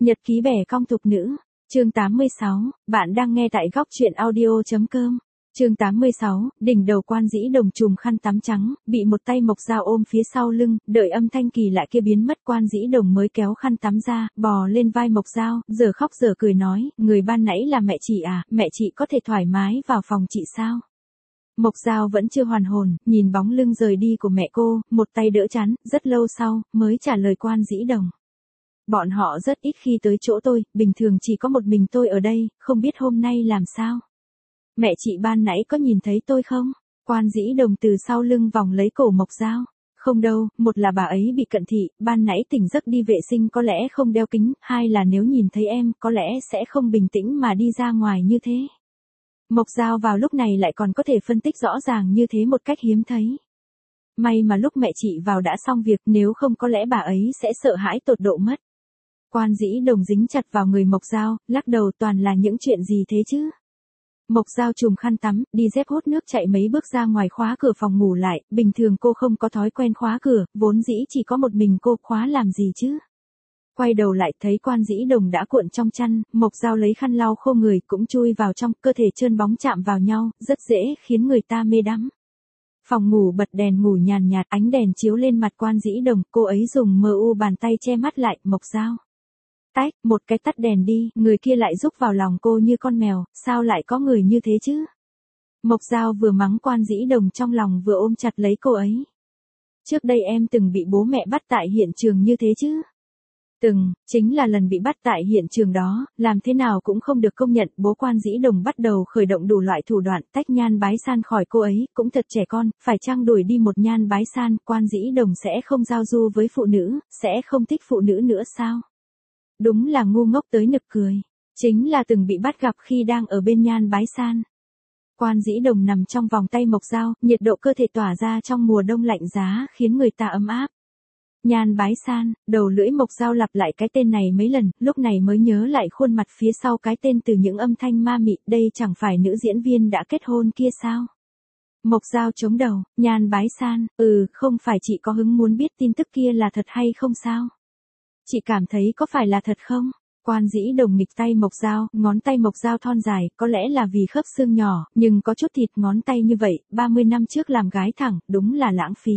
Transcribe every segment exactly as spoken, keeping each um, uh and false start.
Nhật ký bẻ cong thục nữ, chương tám mươi sáu, bạn đang nghe tại góc truyện audio.com. Chương tám mươi sáu, đỉnh đầu Quan Dĩ Đồng trùm khăn tắm trắng, bị một tay Mộc Dao ôm phía sau lưng, đợi âm thanh kỳ lạ kia biến mất Quan Dĩ Đồng mới kéo khăn tắm ra, bò lên vai Mộc Dao, giờ khóc giờ cười nói, người ban nãy là mẹ chị à, mẹ chị có thể thoải mái vào phòng chị sao? Mộc Dao vẫn chưa hoàn hồn, nhìn bóng lưng rời đi của mẹ cô, một tay đỡ chắn, rất lâu sau, mới trả lời Quan Dĩ Đồng. Bọn họ rất ít khi tới chỗ tôi, bình thường chỉ có một mình tôi ở đây, không biết hôm nay làm sao. Mẹ chị ban nãy có nhìn thấy tôi không? Quan Dĩ Đồng từ sau lưng vòng lấy cổ Mộc Dao. Không đâu, một là bà ấy bị cận thị, ban nãy tỉnh giấc đi vệ sinh có lẽ không đeo kính, hai là nếu nhìn thấy em có lẽ sẽ không bình tĩnh mà đi ra ngoài như thế. Mộc Dao vào lúc này lại còn có thể phân tích rõ ràng như thế một cách hiếm thấy. May mà lúc mẹ chị vào đã xong việc, nếu không có lẽ bà ấy sẽ sợ hãi tột độ mất. Quan Dĩ Đồng dính chặt vào người Mộc Dao, lắc đầu toàn là những chuyện gì thế chứ? Mộc Dao trùm khăn tắm, đi dép hốt nước chạy mấy bước ra ngoài khóa cửa phòng ngủ lại, bình thường cô không có thói quen khóa cửa, vốn dĩ chỉ có một mình cô khóa làm gì chứ? Quay đầu lại thấy Quan Dĩ Đồng đã cuộn trong chăn, Mộc Dao lấy khăn lau khô người cũng chui vào trong, cơ thể trơn bóng chạm vào nhau, rất dễ khiến người ta mê đắm. Phòng ngủ bật đèn ngủ nhàn nhạt, ánh đèn chiếu lên mặt Quan Dĩ Đồng, cô ấy dùng mờ u bàn tay che mắt lại, Mộc Dao. Tách, một cái tắt đèn đi, người kia lại rúc vào lòng cô như con mèo, sao lại có người như thế chứ? Mộc Dao vừa mắng Quan Dĩ Đồng trong lòng vừa ôm chặt lấy cô ấy. Trước đây em từng bị bố mẹ bắt tại hiện trường như thế chứ? Từng, chính là lần bị bắt tại hiện trường đó, làm thế nào cũng không được công nhận, bố Quan Dĩ Đồng bắt đầu khởi động đủ loại thủ đoạn tách Nhan Bái San khỏi cô ấy, cũng thật trẻ con, phải chăng đuổi đi một Nhan Bái San, Quan Dĩ Đồng sẽ không giao du với phụ nữ, sẽ không thích phụ nữ nữa sao? Đúng là ngu ngốc tới nực cười, chính là từng bị bắt gặp khi đang ở bên Nhan Bái San. Quan Dĩ Đồng nằm trong vòng tay Mộc Dao, nhiệt độ cơ thể tỏa ra trong mùa đông lạnh giá khiến người ta ấm áp. Nhan Bái San, đầu lưỡi Mộc Dao lặp lại cái tên này mấy lần, lúc này mới nhớ lại khuôn mặt phía sau cái tên từ những âm thanh ma mị, đây chẳng phải nữ diễn viên đã kết hôn kia sao? Mộc Dao chống đầu, Nhan Bái San, ừ, không phải chị có hứng muốn biết tin tức kia là thật hay không sao? Chị cảm thấy có phải là thật không? Quan Dĩ Đồng nghịch tay Mộc Dao, ngón tay Mộc Dao thon dài, có lẽ là vì khớp xương nhỏ, nhưng có chút thịt ngón tay như vậy, ba mươi năm trước làm gái thẳng, đúng là lãng phí.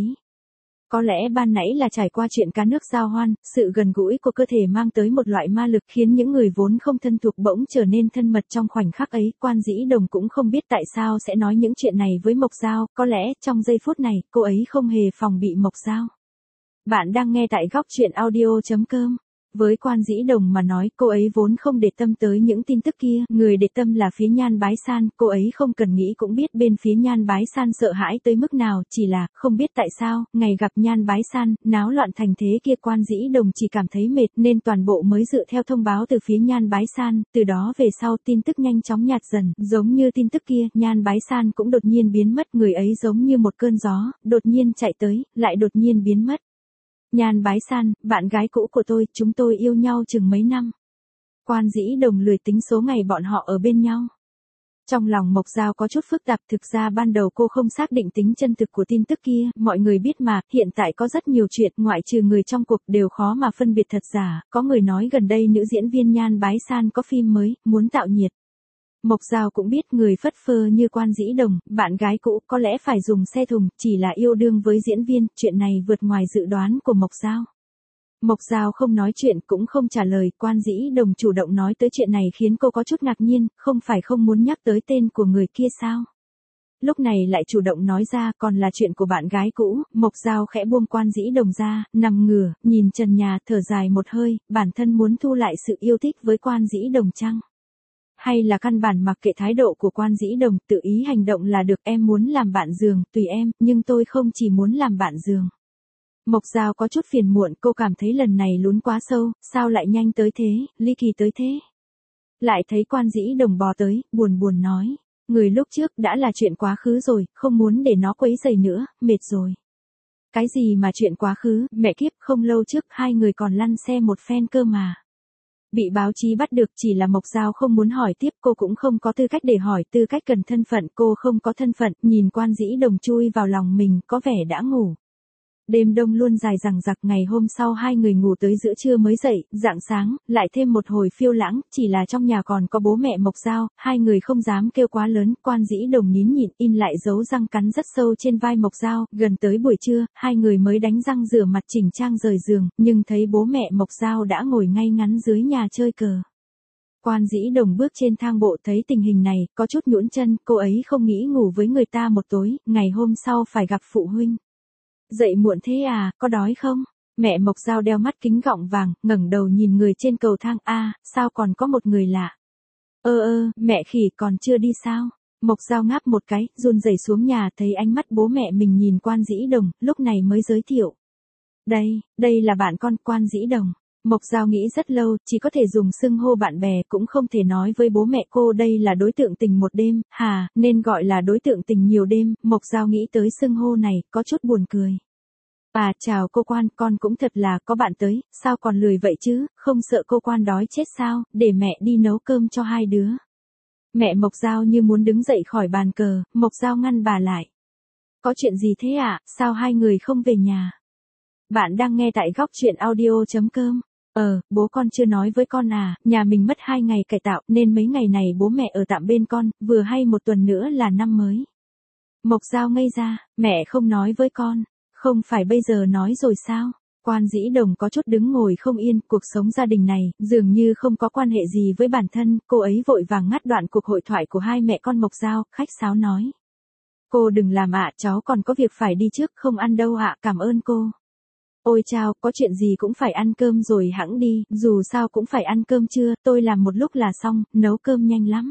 Có lẽ ban nãy là trải qua chuyện cá nước giao hoan, sự gần gũi của cơ thể mang tới một loại ma lực khiến những người vốn không thân thuộc bỗng trở nên thân mật trong khoảnh khắc ấy. Quan Dĩ Đồng cũng không biết tại sao sẽ nói những chuyện này với Mộc Dao, có lẽ trong giây phút này, cô ấy không hề phòng bị Mộc Dao. Bạn đang nghe tại góc truyện audio.com. Với Quan Dĩ Đồng mà nói, cô ấy vốn không để tâm tới những tin tức kia, người để tâm là phía Nhan Bái San, cô ấy không cần nghĩ cũng biết bên phía Nhan Bái San sợ hãi tới mức nào, chỉ là, không biết tại sao, ngày gặp Nhan Bái San, náo loạn thành thế kia Quan Dĩ Đồng chỉ cảm thấy mệt nên toàn bộ mới dựa theo thông báo từ phía Nhan Bái San, từ đó về sau tin tức nhanh chóng nhạt dần, giống như tin tức kia, Nhan Bái San cũng đột nhiên biến mất, người ấy giống như một cơn gió, đột nhiên chạy tới, lại đột nhiên biến mất. Nhan Bái San, bạn gái cũ của tôi, chúng tôi yêu nhau chừng mấy năm. Quan Dĩ Đồng lười tính số ngày bọn họ ở bên nhau. Trong lòng Mộc Dao có chút phức tạp, thực ra ban đầu cô không xác định tính chân thực của tin tức kia, mọi người biết mà, hiện tại có rất nhiều chuyện, ngoại trừ người trong cuộc đều khó mà phân biệt thật giả, có người nói gần đây nữ diễn viên Nhan Bái San có phim mới, muốn tạo nhiệt. Mộc Dao cũng biết người phất phơ như Quan Dĩ Đồng, bạn gái cũ có lẽ phải dùng xe thùng, chỉ là yêu đương với diễn viên, chuyện này vượt ngoài dự đoán của Mộc Dao. Mộc Dao không nói chuyện cũng không trả lời, Quan Dĩ Đồng chủ động nói tới chuyện này khiến cô có chút ngạc nhiên, không phải không muốn nhắc tới tên của người kia sao? Lúc này lại chủ động nói ra, còn là chuyện của bạn gái cũ, Mộc Dao khẽ buông Quan Dĩ Đồng ra, nằm ngửa, nhìn trần nhà, thở dài một hơi, bản thân muốn thu lại sự yêu thích với Quan Dĩ Đồng chăng? Hay là căn bản mặc kệ thái độ của Quan Dĩ Đồng, tự ý hành động là được, em muốn làm bạn giường, tùy em, nhưng tôi không chỉ muốn làm bạn giường. Mộc Dao có chút phiền muộn, cô cảm thấy lần này lún quá sâu, sao lại nhanh tới thế, ly kỳ tới thế. Lại thấy Quan Dĩ Đồng bò tới, buồn buồn nói, người lúc trước đã là chuyện quá khứ rồi, không muốn để nó quấy rầy nữa, mệt rồi. Cái gì mà chuyện quá khứ, mẹ kiếp, không lâu trước hai người còn lăn xe một phen cơ mà. Bị báo chí bắt được, chỉ là Mộc Dao không muốn hỏi tiếp, cô cũng không có tư cách để hỏi, tư cách cần thân phận, cô không có thân phận, nhìn Quan Dĩ Đồng chui vào lòng mình, có vẻ đã ngủ. Đêm đông luôn dài dằng dặc, ngày hôm sau hai người ngủ tới giữa trưa mới dậy, rạng sáng, lại thêm một hồi phiêu lãng, chỉ là trong nhà còn có bố mẹ Mộc Dao, hai người không dám kêu quá lớn, Quan Dĩ Đồng nín nhịn, in lại dấu răng cắn rất sâu trên vai Mộc Dao, gần tới buổi trưa, hai người mới đánh răng rửa mặt chỉnh trang rời giường, nhưng thấy bố mẹ Mộc Dao đã ngồi ngay ngắn dưới nhà chơi cờ. Quan Dĩ Đồng bước trên thang bộ thấy tình hình này, có chút nhũn chân, cô ấy không nghĩ ngủ với người ta một tối, ngày hôm sau phải gặp phụ huynh. Dậy muộn thế à, có đói không? Mẹ Mộc Dao đeo mắt kính gọng vàng, ngẩng đầu nhìn người trên cầu thang, a, sao còn có một người lạ? Ơ ơ, mẹ khỉ còn chưa đi sao? Mộc Dao ngáp một cái, run rẩy xuống nhà, thấy ánh mắt bố mẹ mình nhìn Quan Dĩ Đồng, lúc này mới giới thiệu. Đây, đây là bạn con Quan Dĩ Đồng. Mộc Dao nghĩ rất lâu, chỉ có thể dùng xưng hô bạn bè, cũng không thể nói với bố mẹ cô đây là đối tượng tình một đêm, hà, nên gọi là đối tượng tình nhiều đêm. Mộc Dao nghĩ tới xưng hô này, có chút buồn cười. À, chào cô Quan, con cũng thật là có bạn tới, sao còn lười vậy chứ, không sợ cô Quan đói chết sao, để mẹ đi nấu cơm cho hai đứa. Mẹ Mộc Dao như muốn đứng dậy khỏi bàn cờ, Mộc Dao ngăn bà lại. Có chuyện gì thế ạ, à? Sao hai người không về nhà? Bạn đang nghe tại góc truyện audio chấm com. Ờ, bố con chưa nói với con à, nhà mình mất hai ngày cải tạo nên mấy ngày này bố mẹ ở tạm bên con, vừa hay một tuần nữa là năm mới. Mộc Dao ngây ra, mẹ không nói với con, không phải bây giờ nói rồi sao? Quan Dĩ Đồng có chút đứng ngồi không yên, cuộc sống gia đình này, dường như không có quan hệ gì với bản thân, cô ấy vội vàng ngắt đoạn cuộc hội thoại của hai mẹ con Mộc Dao, khách sáo nói. Cô đừng làm ạ, cháu còn có việc phải đi trước, không ăn đâu ạ, cảm ơn cô. Ôi chao, có chuyện gì cũng phải ăn cơm rồi hẵng đi, dù sao cũng phải ăn cơm trưa, tôi làm một lúc là xong, nấu cơm nhanh lắm.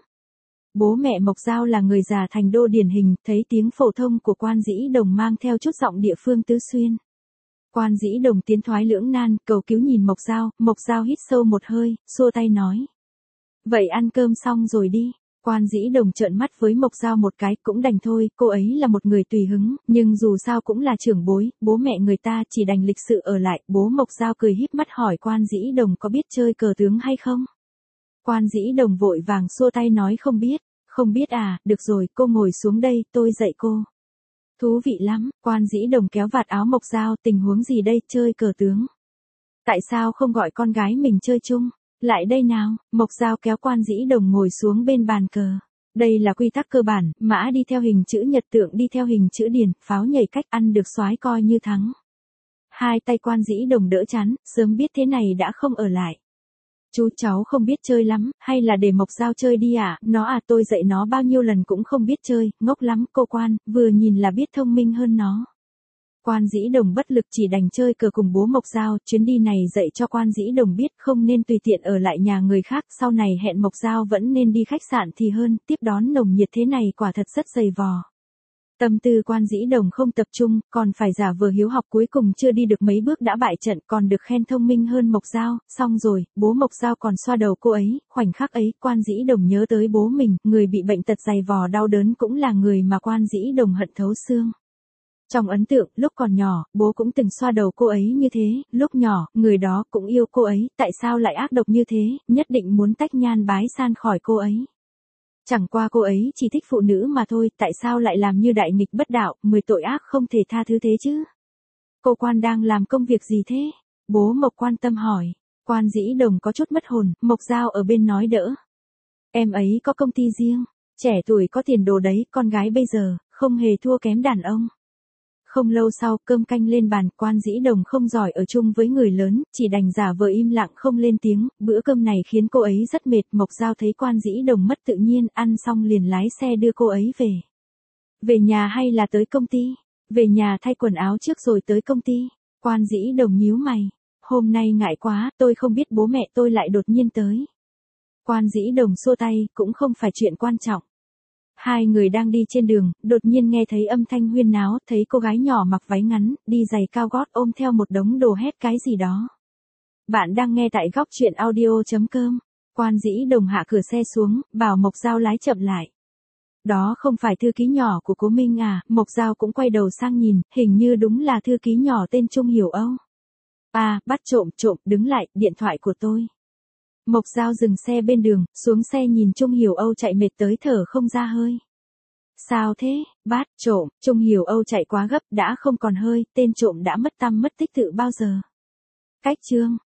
Bố mẹ Mộc Dao là người già thành đô điển hình, thấy tiếng phổ thông của Quan Dĩ Đồng mang theo chút giọng địa phương tứ xuyên. Quan Dĩ Đồng tiến thoái lưỡng nan, cầu cứu nhìn Mộc Dao, Mộc Dao hít sâu một hơi, xua tay nói. Vậy ăn cơm xong rồi đi. Quan Dĩ Đồng trợn mắt với Mộc Dao một cái, cũng đành thôi, cô ấy là một người tùy hứng, nhưng dù sao cũng là trưởng bối, bố mẹ người ta chỉ đành lịch sự ở lại. Bố Mộc Dao cười híp mắt hỏi Quan Dĩ Đồng có biết chơi cờ tướng hay không? Quan Dĩ Đồng vội vàng xua tay nói không biết. Không biết à, được rồi, cô ngồi xuống đây, tôi dạy cô. Thú vị lắm, Quan Dĩ Đồng kéo vạt áo Mộc Dao, tình huống gì đây, chơi cờ tướng? Tại sao không gọi con gái mình chơi chung? Lại đây nào, Mộc Dao kéo Quan Dĩ Đồng ngồi xuống bên bàn cờ. Đây là quy tắc cơ bản, mã đi theo hình chữ nhật, tượng đi theo hình chữ điền, pháo nhảy cách ăn được soái coi như thắng. Hai tay Quan Dĩ Đồng đỡ chán, sớm biết thế này đã không ở lại. Chú cháu không biết chơi lắm, hay là để Mộc Dao chơi đi à, nó à tôi dạy nó bao nhiêu lần cũng không biết chơi, ngốc lắm, cô Quan, vừa nhìn là biết thông minh hơn nó. Quan Dĩ Đồng bất lực chỉ đành chơi cờ cùng bố Mộc Dao, chuyến đi này dạy cho Quan Dĩ Đồng biết không nên tùy tiện ở lại nhà người khác, sau này hẹn Mộc Dao vẫn nên đi khách sạn thì hơn, tiếp đón nồng nhiệt thế này quả thật rất dày vò. Tâm tư Quan Dĩ Đồng không tập trung, còn phải giả vờ hiếu học, cuối cùng chưa đi được mấy bước đã bại trận, còn được khen thông minh hơn Mộc Dao, xong rồi, bố Mộc Dao còn xoa đầu cô ấy, khoảnh khắc ấy, Quan Dĩ Đồng nhớ tới bố mình, người bị bệnh tật dày vò đau đớn cũng là người mà Quan Dĩ Đồng hận thấu xương. Trong ấn tượng, lúc còn nhỏ, bố cũng từng xoa đầu cô ấy như thế, lúc nhỏ, người đó cũng yêu cô ấy, tại sao lại ác độc như thế, nhất định muốn tách nhan bái san khỏi cô ấy. Chẳng qua cô ấy chỉ thích phụ nữ mà thôi, tại sao lại làm như đại nghịch bất đạo, mười tội ác không thể tha thứ thế chứ? Cô Quan đang làm công việc gì thế? Bố Mộc quan tâm hỏi. Quan Dĩ Đồng có chút mất hồn, Mộc Dao ở bên nói đỡ. Em ấy có công ty riêng, trẻ tuổi có tiền đồ đấy, con gái bây giờ, không hề thua kém đàn ông. Không lâu sau, cơm canh lên bàn, Quan Dĩ Đồng không giỏi ở chung với người lớn, chỉ đành giả vờ im lặng không lên tiếng, bữa cơm này khiến cô ấy rất mệt, Mộc Dao thấy Quan Dĩ Đồng mất tự nhiên, ăn xong liền lái xe đưa cô ấy về. Về nhà hay là tới công ty? Về nhà thay quần áo trước rồi tới công ty. Quan Dĩ Đồng nhíu mày. Hôm nay ngại quá, tôi không biết bố mẹ tôi lại đột nhiên tới. Quan Dĩ Đồng xua tay, cũng không phải chuyện quan trọng. Hai người đang đi trên đường, đột nhiên nghe thấy âm thanh huyên náo, thấy cô gái nhỏ mặc váy ngắn, đi giày cao gót ôm theo một đống đồ hét cái gì đó. Bạn đang nghe tại góc truyện audio chấm com. Quan Dĩ Đồng hạ cửa xe xuống, bảo Mộc Dao lái chậm lại. Đó không phải thư ký nhỏ của Cố Minh à, Mộc Dao cũng quay đầu sang nhìn, hình như đúng là thư ký nhỏ tên Trung Hiểu Âu. À, bắt trộm, trộm, đứng lại, điện thoại của tôi. Mộc Dao dừng xe bên đường, xuống xe nhìn Trung Hiểu Âu chạy mệt tới thở không ra hơi. Sao thế, bát, trộm, Trung Hiểu Âu chạy quá gấp đã không còn hơi, tên trộm đã mất tăm mất tích từ bao giờ. Cách chương